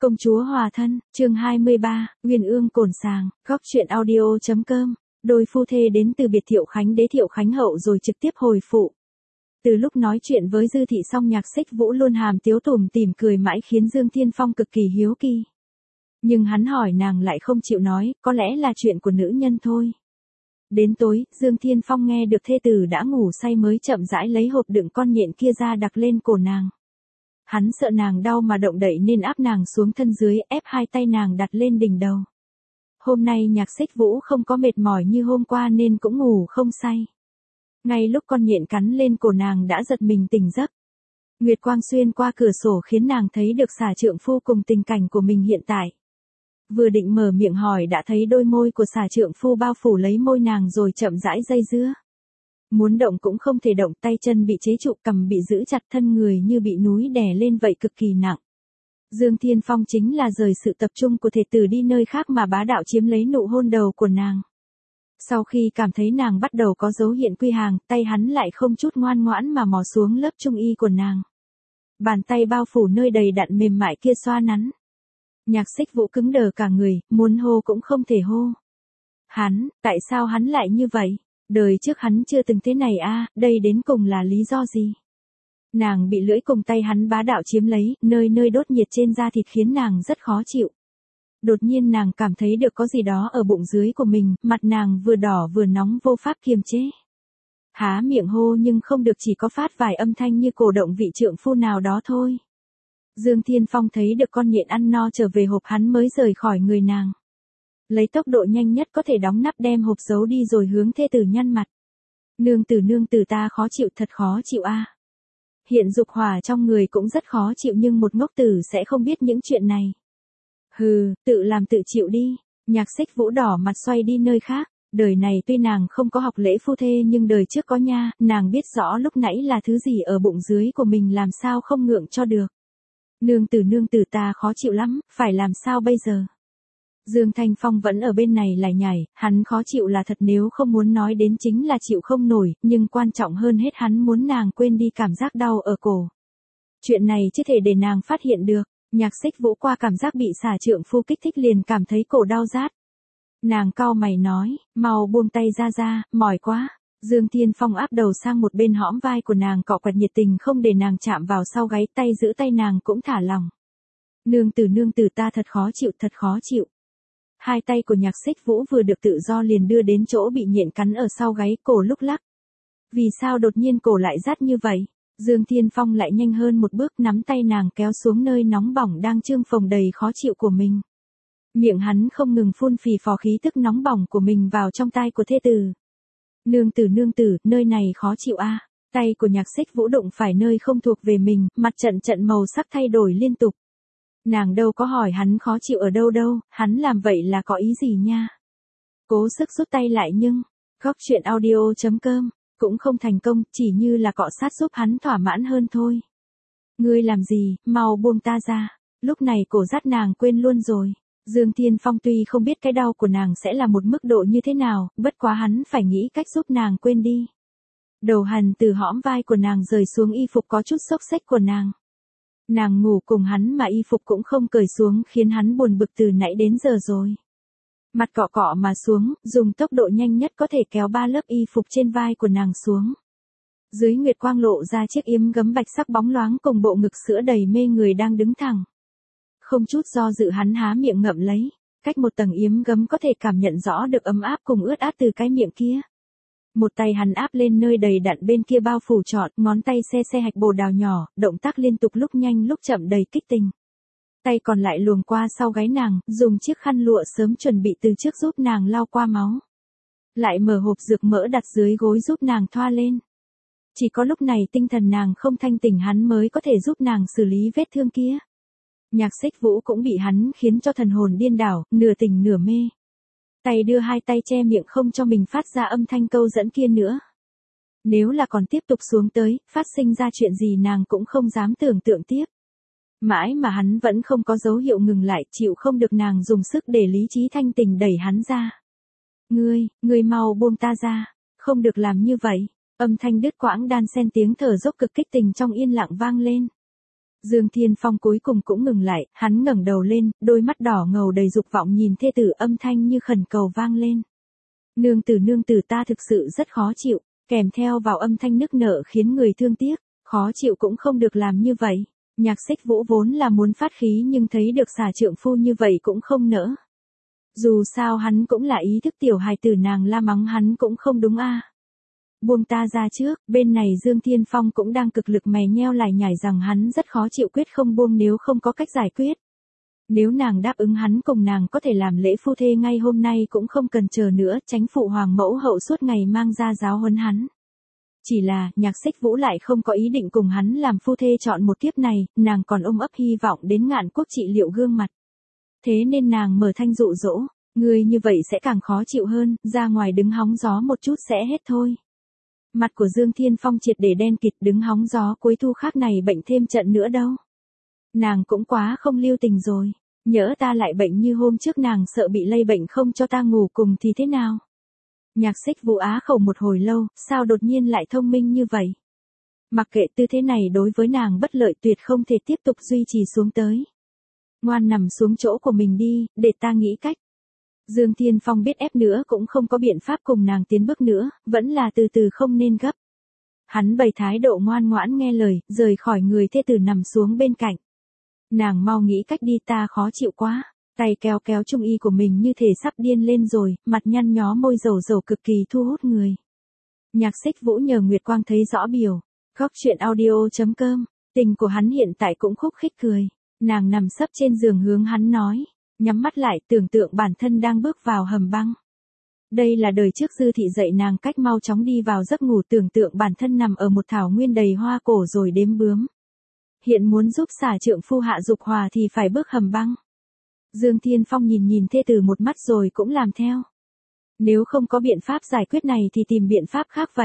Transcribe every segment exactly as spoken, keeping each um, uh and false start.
Công chúa hòa thân, chương hai mươi ba, Uyên ương cổn sàng, góc truyện audio.com. Đôi phu thê đến từ biệt Thiệu Khánh đế Thiệu Khánh hậu rồi trực tiếp hồi phụ. Từ lúc nói chuyện với Dư Thị xong Nhạc Xích Vũ luôn hàm tiếu tủm tỉm cười mãi khiến Dương Thiên Phong cực kỳ hiếu kỳ. Nhưng hắn hỏi nàng lại không chịu nói, có lẽ là chuyện của nữ nhân thôi. Đến tối, Dương Thiên Phong nghe được thê tử đã ngủ say mới chậm rãi lấy hộp đựng con nhện kia ra đặt lên cổ nàng. Hắn sợ nàng đau mà động đậy nên áp nàng xuống thân dưới, ép hai tay nàng đặt lên đỉnh đầu. Hôm nay Nhạc Xích Vũ không có mệt mỏi như hôm qua nên cũng ngủ không say. Ngay lúc con nhện cắn lên cổ nàng đã giật mình tỉnh giấc. Nguyệt quang xuyên qua cửa sổ khiến nàng thấy được xà trượng phu cùng tình cảnh của mình hiện tại. Vừa định mở miệng hỏi đã thấy đôi môi của xà trượng phu bao phủ lấy môi nàng rồi chậm rãi dây dưa. Muốn động cũng không thể động, tay chân bị chế trụ, cằm bị giữ chặt, thân người như bị núi đè lên vậy cực kỳ nặng. Dương Thiên Phong chính là rời sự tập trung của thể tử đi nơi khác mà bá đạo chiếm lấy nụ hôn đầu của nàng. Sau khi cảm thấy nàng bắt đầu có dấu hiện quy hàng, tay hắn lại không chút ngoan ngoãn mà mò xuống lớp trung y của nàng. Bàn tay bao phủ nơi đầy đặn mềm mại kia xoa nắn. Nhạc Xích Vũ cứng đờ cả người, muốn hô cũng không thể hô. Hắn, tại sao hắn lại như vậy? Đời trước hắn chưa từng thế này a, à, đây đến cùng là lý do gì? Nàng bị lưỡi cùng tay hắn bá đạo chiếm lấy, nơi nơi đốt nhiệt trên da thịt khiến nàng rất khó chịu. Đột nhiên nàng cảm thấy được có gì đó ở bụng dưới của mình, mặt nàng vừa đỏ vừa nóng vô pháp kiềm chế. Há miệng hô nhưng không được, chỉ có phát vài âm thanh như cổ động vị trượng phu nào đó thôi. Dương Thiên Phong thấy được con nhện ăn no trở về hộp hắn mới rời khỏi người nàng. Lấy tốc độ nhanh nhất có thể đóng nắp đem hộp giấu đi rồi hướng thê tử nhăn mặt. Nương tử nương tử ta khó chịu, thật khó chịu a. À. Hiện dục hỏa trong người cũng rất khó chịu nhưng một ngốc tử sẽ không biết những chuyện này. Hừ, tự làm tự chịu đi. Nhạc Xích Vũ đỏ mặt xoay đi nơi khác. Đời này tuy nàng không có học lễ phu thê nhưng đời trước có nha, nàng biết rõ lúc nãy là thứ gì ở bụng dưới của mình làm sao không ngượng cho được. Nương tử nương tử ta khó chịu lắm, phải làm sao bây giờ? Dương Thanh Phong vẫn ở bên này lải nhải, hắn khó chịu là thật, nếu không muốn nói đến chính là chịu không nổi, nhưng quan trọng hơn hết hắn muốn nàng quên đi cảm giác đau ở cổ. Chuyện này chưa thể để nàng phát hiện được, Nhạc Xích Vũ qua cảm giác bị xà trượng phu kích thích liền cảm thấy cổ đau rát. Nàng cau mày nói, mau buông tay ra ra, mỏi quá. Dương Thiên Phong áp đầu sang một bên hõm vai của nàng cọ quẹt nhiệt tình không để nàng chạm vào sau gáy, tay giữ tay nàng cũng thả lỏng. Nương tử nương tử ta thật khó chịu, thật khó chịu. Hai tay của Nhạc Xích Vũ vừa được tự do liền đưa đến chỗ bị nhện cắn ở sau gáy, cổ lúc lắc. Vì sao đột nhiên cổ lại rát như vậy? Dương Thiên Phong lại nhanh hơn một bước nắm tay nàng kéo xuống nơi nóng bỏng đang trương phồng đầy khó chịu của mình. Miệng hắn không ngừng phun phì phò khí tức nóng bỏng của mình vào trong tai của thê tử. Nương tử nương tử, nơi này khó chịu a. À. Tay của Nhạc Xích Vũ đụng phải nơi không thuộc về mình, mặt trận trận màu sắc thay đổi liên tục. Nàng đâu có hỏi hắn khó chịu ở đâu đâu, hắn làm vậy là có ý gì nha. Cố sức rút tay lại nhưng, góc truyện audio.com, cũng không thành công, chỉ như là cọ sát giúp hắn thỏa mãn hơn thôi. Ngươi làm gì, mau buông ta ra. Lúc này cổ rát nàng quên luôn rồi. Dương Thiên Phong tuy không biết cái đau của nàng sẽ là một mức độ như thế nào, bất quá hắn phải nghĩ cách giúp nàng quên đi. Đầu hằn từ hõm vai của nàng rời xuống y phục có chút xốc xếch của nàng. Nàng ngủ cùng hắn mà y phục cũng không cởi xuống khiến hắn buồn bực từ nãy đến giờ rồi. Mặt cọ cọ mà xuống, dùng tốc độ nhanh nhất có thể kéo ba lớp y phục trên vai của nàng xuống. Dưới nguyệt quang lộ ra chiếc yếm gấm bạch sắc bóng loáng cùng bộ ngực sữa đầy mê người đang đứng thẳng. Không chút do dự hắn há miệng ngậm lấy, cách một tầng yếm gấm có thể cảm nhận rõ được ấm áp cùng ướt át từ cái miệng kia. Một tay hắn áp lên nơi đầy đặn bên kia bao phủ trọn, ngón tay xe xe hạch bồ đào nhỏ, động tác liên tục lúc nhanh lúc chậm đầy kích tình. Tay còn lại luồn qua sau gáy nàng, dùng chiếc khăn lụa sớm chuẩn bị từ trước giúp nàng lau qua máu. Lại mở hộp dược mỡ đặt dưới gối giúp nàng thoa lên. Chỉ có lúc này tinh thần nàng không thanh tỉnh hắn mới có thể giúp nàng xử lý vết thương kia. Nhạc Xích Vũ cũng bị hắn khiến cho thần hồn điên đảo, nửa tỉnh nửa mê. Tay đưa hai tay che miệng không cho mình phát ra âm thanh câu dẫn kia nữa. Nếu là còn tiếp tục xuống tới, phát sinh ra chuyện gì nàng cũng không dám tưởng tượng tiếp. Mãi mà hắn vẫn không có dấu hiệu ngừng lại, chịu không được nàng dùng sức để lý trí thanh tình đẩy hắn ra. Ngươi, ngươi mau buông ta ra, không được làm như vậy. Âm thanh đứt quãng đan xen tiếng thở dốc cực kích tình trong yên lặng vang lên. Dương Thiên Phong cuối cùng cũng ngừng lại, hắn ngẩng đầu lên, đôi mắt đỏ ngầu đầy dục vọng nhìn thê tử, âm thanh như khẩn cầu vang lên. Nương tử nương tử, ta thực sự rất khó chịu, kèm theo vào âm thanh nức nở khiến người thương tiếc, khó chịu cũng không được làm như vậy. Nhạc Xích Vũ vốn là muốn phát khí nhưng thấy được xà trượng phu như vậy cũng không nỡ. Dù sao hắn cũng là ý thức tiểu hài tử, nàng la mắng hắn cũng không đúng a. Buông ta ra trước, bên này Dương Thiên Phong cũng đang cực lực mè nheo lải nhải rằng hắn rất khó chịu, quyết không buông nếu không có cách giải quyết. Nếu nàng đáp ứng hắn cùng nàng có thể làm lễ phu thê ngay hôm nay cũng không cần chờ nữa, tránh phụ hoàng mẫu hậu suốt ngày mang ra giáo huấn hắn. Chỉ là, Nhạc Xích Vũ lại không có ý định cùng hắn làm phu thê chọn một kiếp này, nàng còn ôm ấp hy vọng đến Ngạn Quốc trị liệu gương mặt. Thế nên nàng mở thanh dụ dỗ, người như vậy sẽ càng khó chịu hơn, ra ngoài đứng hóng gió một chút sẽ hết thôi. Mặt của Dương Thiên Phong triệt để đen kịt, đứng hóng gió cuối thu khác này bệnh thêm trận nữa đâu. Nàng cũng quá không lưu tình rồi, nhỡ ta lại bệnh như hôm trước, nàng sợ bị lây bệnh không cho ta ngủ cùng thì thế nào? Nhạc Xích Vũ á khẩu một hồi lâu, sao đột nhiên lại thông minh như vậy? Mặc kệ tư thế này đối với nàng bất lợi, tuyệt không thể tiếp tục duy trì xuống tới. Ngoan nằm xuống chỗ của mình đi, để ta nghĩ cách. Dương Thiên Phong biết ép nữa cũng không có biện pháp cùng nàng tiến bước nữa, vẫn là từ từ không nên gấp. Hắn bày thái độ ngoan ngoãn nghe lời, rời khỏi người thê tử nằm xuống bên cạnh. Nàng mau nghĩ cách đi, ta khó chịu quá. Tay kéo kéo trung y của mình như thể sắp điên lên rồi, mặt nhăn nhó, môi dầu dầu cực kỳ thu hút người. Nhạc Xích Vũ nhờ Nguyệt Quang thấy rõ biểu. Góc truyện audio chấm com, tình của hắn hiện tại cũng khúc khích cười. Nàng nằm sấp trên giường hướng hắn nói, nhắm mắt lại tưởng tượng bản thân đang bước vào hầm băng. Đây là đời trước Dư thị dạy nàng cách mau chóng đi vào giấc ngủ, tưởng tượng bản thân nằm ở một thảo nguyên đầy hoa cổ rồi đếm bướm. Hiện muốn giúp xả trượng phu hạ dục hòa thì phải bước hầm băng. Dương Thiên Phong nhìn nhìn thê tử một mắt rồi cũng làm theo. Nếu không có biện pháp giải quyết này thì tìm biện pháp khác vậy.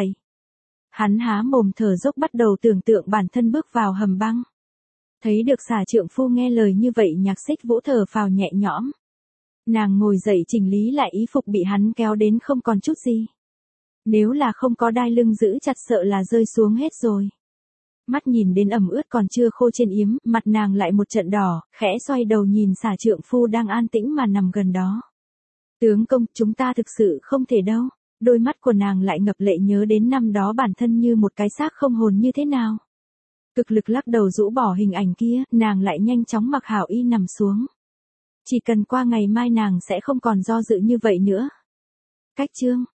Hắn há mồm thở dốc bắt đầu tưởng tượng bản thân bước vào hầm băng. Thấy được xả trượng phu nghe lời như vậy, Nhạc Xích Vũ thở phào nhẹ nhõm. Nàng ngồi dậy chỉnh lý lại y phục bị hắn kéo đến không còn chút gì. Nếu là không có đai lưng giữ chặt sợ là rơi xuống hết rồi. Mắt nhìn đến ẩm ướt còn chưa khô trên yếm, mặt nàng lại một trận đỏ, khẽ xoay đầu nhìn xả trượng phu đang an tĩnh mà nằm gần đó. Tướng công, chúng ta thực sự không thể đâu. Đôi mắt của nàng lại ngập lệ nhớ đến năm đó bản thân như một cái xác không hồn như thế nào. Cực lực lắc đầu rũ bỏ hình ảnh kia, nàng lại nhanh chóng mặc hảo y nằm xuống. Chỉ cần qua ngày mai nàng sẽ không còn do dự như vậy nữa. Cách chương